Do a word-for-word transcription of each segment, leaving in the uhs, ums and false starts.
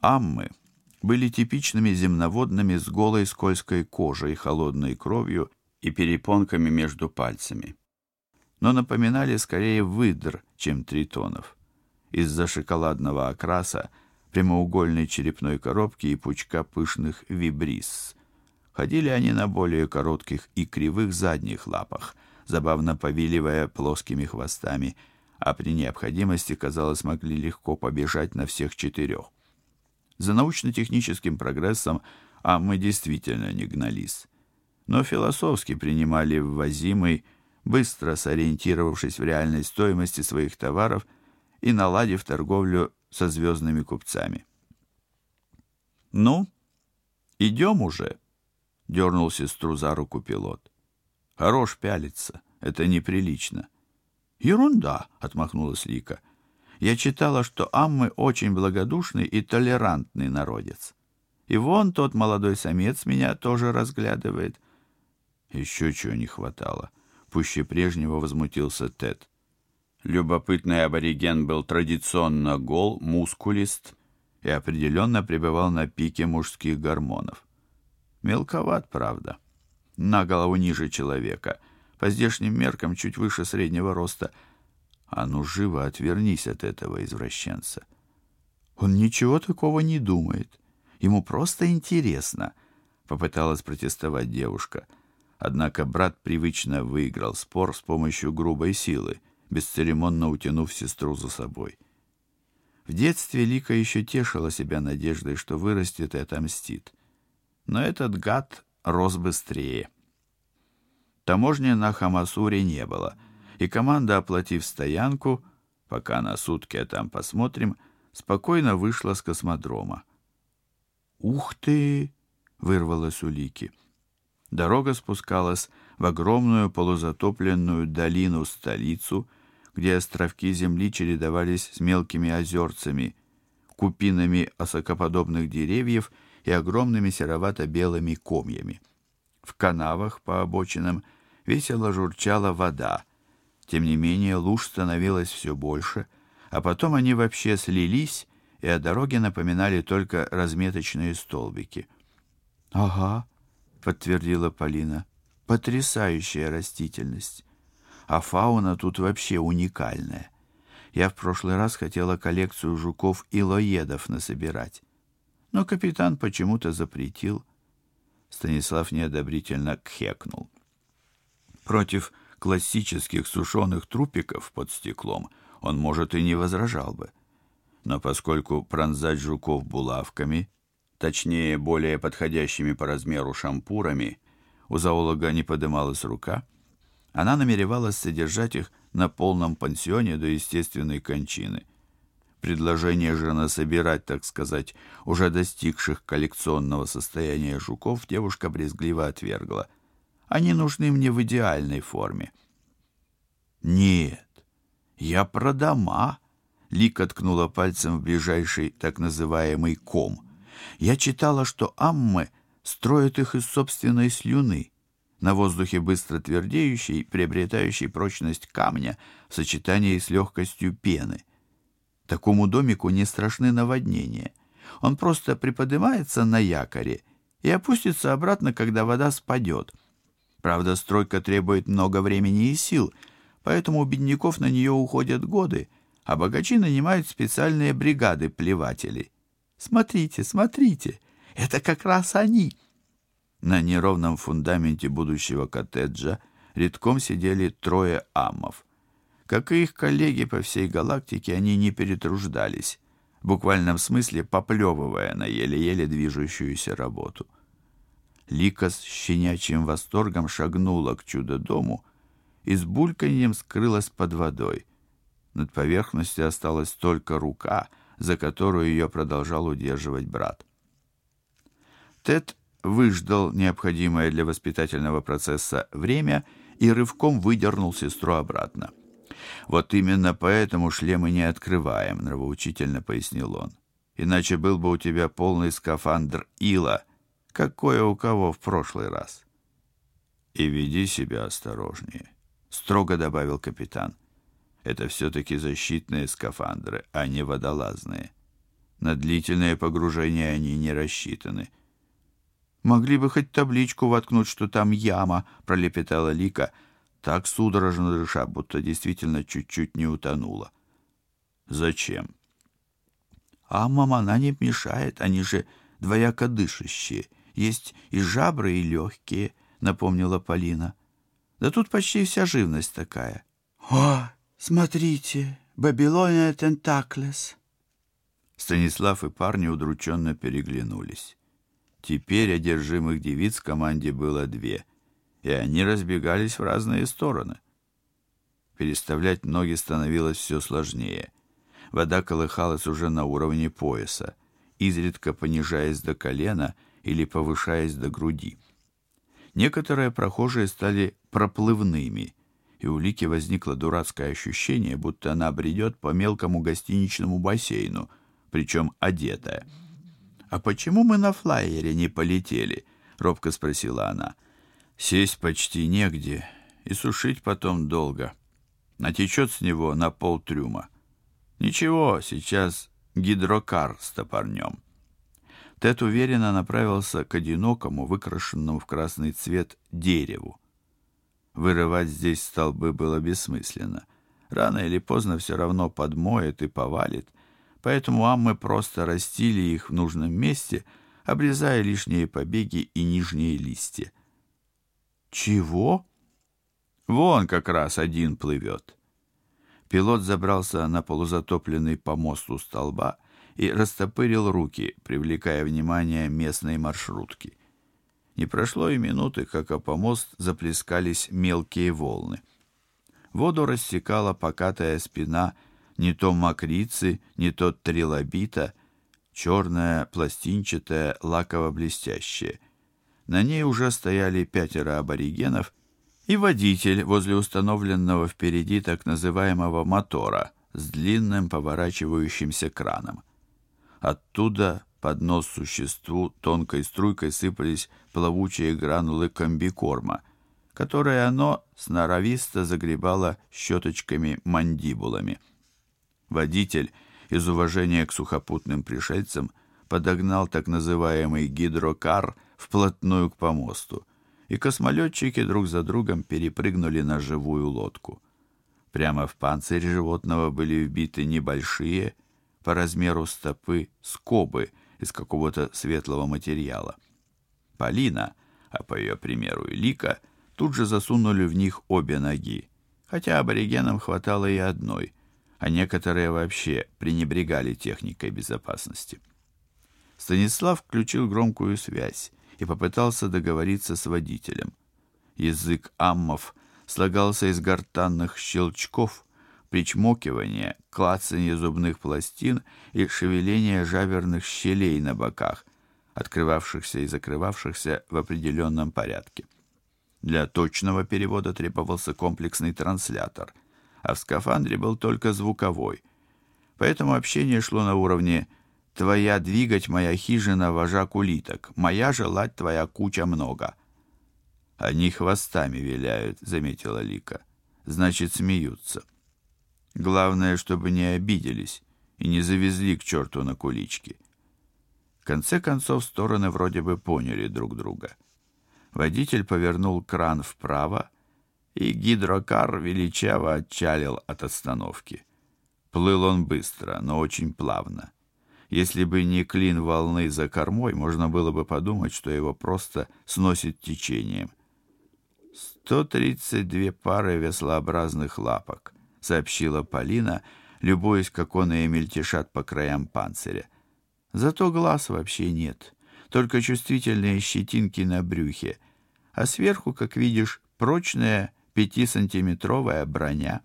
Аммы были типичными земноводными с голой скользкой кожей, холодной кровью и перепонками между пальцами, но напоминали скорее выдр, чем тритонов, из-за шоколадного окраса, прямоугольной черепной коробки и пучка пышных вибрис. Ходили они на более коротких и кривых задних лапах, забавно повиливая плоскими хвостами, а при необходимости, казалось, могли легко побежать на всех четырех. За научно-техническим прогрессом аммы действительно не гнались, но философски принимали ввозимый, быстро сориентировавшись в реальной стоимости своих товаров и наладив торговлю со звездными купцами. «Ну, идем уже», — дернул сестру за руку пилот. «Хорош пялиться, это неприлично». «Ерунда», — отмахнулась Лика. «Я читала, что аммы очень благодушный и толерантный народец. И вон тот молодой самец меня тоже разглядывает». Еще чего не хватало. Пуще прежнего возмутился Тед. Любопытный абориген был традиционно гол, мускулист и определенно пребывал на пике мужских гормонов. Мелковат, правда. На голову ниже человека, по здешним меркам чуть выше среднего роста. А ну живо отвернись от этого извращенца. Он ничего такого не думает. Ему просто интересно, попыталась протестовать девушка. Однако брат привычно выиграл спор с помощью грубой силы, бесцеремонно утянув сестру за собой. В детстве Лика еще тешила себя надеждой, что вырастет и отомстит. Но этот гад рос быстрее. Таможни на Хамасуре не было, и команда, оплатив стоянку, пока на сутки, а там посмотрим, спокойно вышла с космодрома. «Ух ты!» — вырвалось у Лики. Дорога спускалась в огромную полузатопленную долину-столицу, где островки земли чередовались с мелкими озерцами, купинами осокоподобных деревьев и огромными серовато-белыми комьями. В канавах по обочинам весело журчала вода. Тем не менее, луж становилось все больше, а потом они вообще слились, и о дороге напоминали только разметочные столбики. «Ага», — подтвердила Полина, — «потрясающая растительность. А фауна тут вообще уникальная. Я в прошлый раз хотела коллекцию жуков-илоедов насобирать, но капитан почему-то запретил». Станислав неодобрительно кхекнул. Против классических сушеных трупиков под стеклом он, может, и не возражал бы. Но поскольку пронзать жуков булавками, точнее, более подходящими по размеру шампурами, у зоолога не подымалась рука, она намеревалась содержать их на полном пансионе до естественной кончины. Предложение же насобирать, так сказать, уже достигших коллекционного состояния жуков девушка брезгливо отвергла. Они нужны мне в идеальной форме. «Нет, я про дома», — Лика ткнула пальцем в ближайший так называемый ком. «Я читала, что аммы строят их из собственной слюны, на воздухе быстро твердеющей, приобретающей прочность камня в сочетании с легкостью пены. Такому домику не страшны наводнения. Он просто приподнимается на якоре и опустится обратно, когда вода спадет. Правда, стройка требует много времени и сил, поэтому у бедняков на нее уходят годы, а богачи нанимают специальные бригады плевателей. Смотрите, смотрите, это как раз они». На неровном фундаменте будущего коттеджа редком сидели трое аммов. Как и их коллеги по всей галактике, они не перетруждались, в буквальном смысле поплевывая на еле-еле движущуюся работу. Лика с щенячьим восторгом шагнула к чудо-дому и с бульканьем скрылась под водой. Над поверхностью осталась только рука, за которую ее продолжал удерживать брат. Тед выждал необходимое для воспитательного процесса время и рывком выдернул сестру обратно. «Вот именно поэтому шлемы не открываем», — нравоучительно пояснил он. «Иначе был бы у тебя полный скафандр ила, какое у кого в прошлый раз». «И веди себя осторожнее», — строго добавил капитан. «Это все-таки защитные скафандры, а не водолазные. На длительное погружение они не рассчитаны. «Могли бы хоть табличку воткнуть, что там яма», — пролепетала Лика, так судорожно дыша, будто действительно чуть-чуть не утонула. «Зачем?» «А мамана не мешает, они же двояко дышащие. Есть и жабры, и легкие», — напомнила Полина. «Да тут почти вся живность такая». «О, смотрите, Babylonian Tentacles!» Станислав и парни удрученно переглянулись. Теперь одержимых девиц в команде было две, и они разбегались в разные стороны. Переставлять ноги становилось все сложнее. Вода колыхалась уже на уровне пояса, изредка понижаясь до колена или повышаясь до груди. Некоторые прохожие стали проплывными, и у Лики возникло дурацкое ощущение, будто она бредет по мелкому гостиничному бассейну, причем одетая. «А почему мы на флайере не полетели?» — робко спросила она. «Сесть почти негде, и сушить потом долго. Натечет с него на пол трюма. Ничего, сейчас гидрокар стопорнем». Тед уверенно направился к одинокому, выкрашенному в красный цвет дереву. Вырывать здесь столбы было бессмысленно. Рано или поздно все равно подмоет и повалит, поэтому аммы просто растили их в нужном месте, обрезая лишние побеги и нижние листья. «Чего?» «Вон как раз один плывет». Пилот забрался на полузатопленный помост у столба и растопырил руки, привлекая внимание местной маршрутки. Не прошло и минуты, как о помост заплескались мелкие волны. Воду рассекала покатая спина не то мокрицы, не то трилобита, черная, пластинчатая, лаково-блестящая. На ней уже стояли пятеро аборигенов и водитель возле установленного впереди так называемого мотора с длинным поворачивающимся краном. Оттуда под нос существу тонкой струйкой сыпались плавучие гранулы комбикорма, которые оно сноровисто загребало щеточками-мандибулами. Водитель из уважения к сухопутным пришельцам подогнал так называемый гидрокар вплотную к помосту, и космолетчики друг за другом перепрыгнули на живую лодку. Прямо в панцирь животного были вбиты небольшие, по размеру стопы, скобы из какого-то светлого материала. Полина, а по ее примеру и Лика, тут же засунули в них обе ноги, хотя аборигенам хватало и одной, а некоторые вообще пренебрегали техникой безопасности. Станислав включил громкую связь и попытался договориться с водителем. Язык аммов слагался из гортанных щелчков, причмокивания, клацанья зубных пластин и шевеления жаберных щелей на боках, открывавшихся и закрывавшихся в определенном порядке. Для точного перевода требовался комплексный транслятор, а в скафандре был только звуковой. Поэтому общение шло на уровне «твоя двигать моя хижина, вожак улиток, моя желать твоя куча много». «Они хвостами виляют», — заметила Лика. «Значит, смеются. Главное, чтобы не обиделись и не завезли к черту на кулички». В конце концов, стороны вроде бы поняли друг друга. Водитель повернул кран вправо, и гидрокар величаво отчалил от остановки. Плыл он быстро, но очень плавно. Если бы не клин волны за кормой, можно было бы подумать, что его просто сносит течением. «Сто тридцать две пары веслообразных лапок», — сообщила Полина, любуясь, как он и мельтешат по краям панциря. «Зато глаз вообще нет, только чувствительные щетинки на брюхе, а сверху, как видишь, прочная пятисантиметровая броня».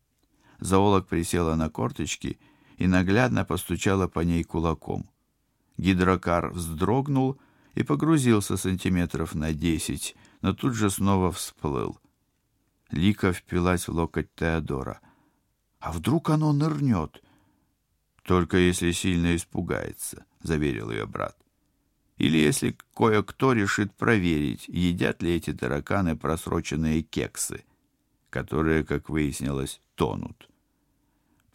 Зоолог присела на корточки и наглядно постучала по ней кулаком. Гидрокар вздрогнул и погрузился сантиметров на десять, но тут же снова всплыл. Лика впилась в локоть Теодора. «А вдруг оно нырнет?» «Только если сильно испугается», — заверил ее брат. «Или если кое-кто решит проверить, едят ли эти тараканы просроченные кексы, которые, как выяснилось, тонут».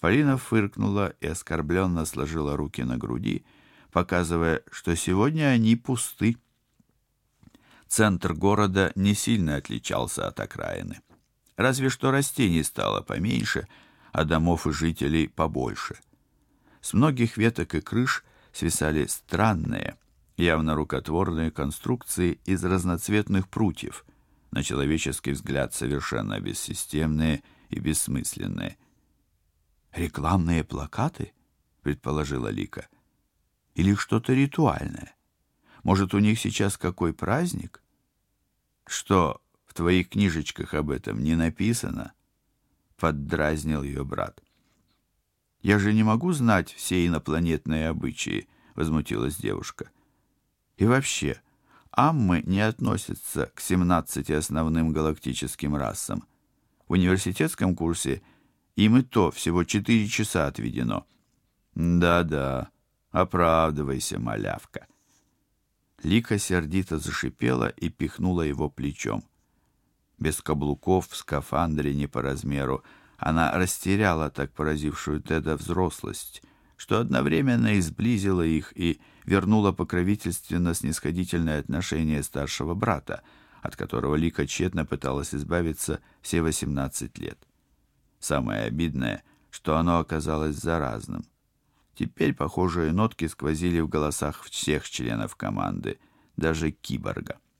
Полина фыркнула и оскорбленно сложила руки на груди, показывая, что сегодня они пусты. Центр города не сильно отличался от окраины. Разве что растений стало поменьше, а домов и жителей побольше. С многих веток и крыш свисали странные, явно рукотворные конструкции из разноцветных прутьев, на человеческий взгляд совершенно бессистемные и бессмысленные. «Рекламные плакаты?» — предположила Лика. «Или что-то ритуальное? Может, у них сейчас какой праздник?» «Что, в твоих книжечках об этом не написано?» — поддразнил ее брат. «Я же не могу знать все инопланетные обычаи», — возмутилась девушка. «И вообще, аммы не относятся к семнадцати основным галактическим расам. В университетском курсе им и то всего четыре часа отведено». «Да-да, оправдывайся, малявка». Лика сердито зашипела и пихнула его плечом. Без каблуков, в скафандре не по размеру, она растеряла так поразившую Теда взрослость, что одновременно и сблизила их и вернула покровительственно-снисходительное отношение старшего брата, от которого Лика тщетно пыталась избавиться все восемнадцать лет. Самое обидное, что оно оказалось заразным. Теперь похожие нотки сквозили в голосах всех членов команды, даже киборга.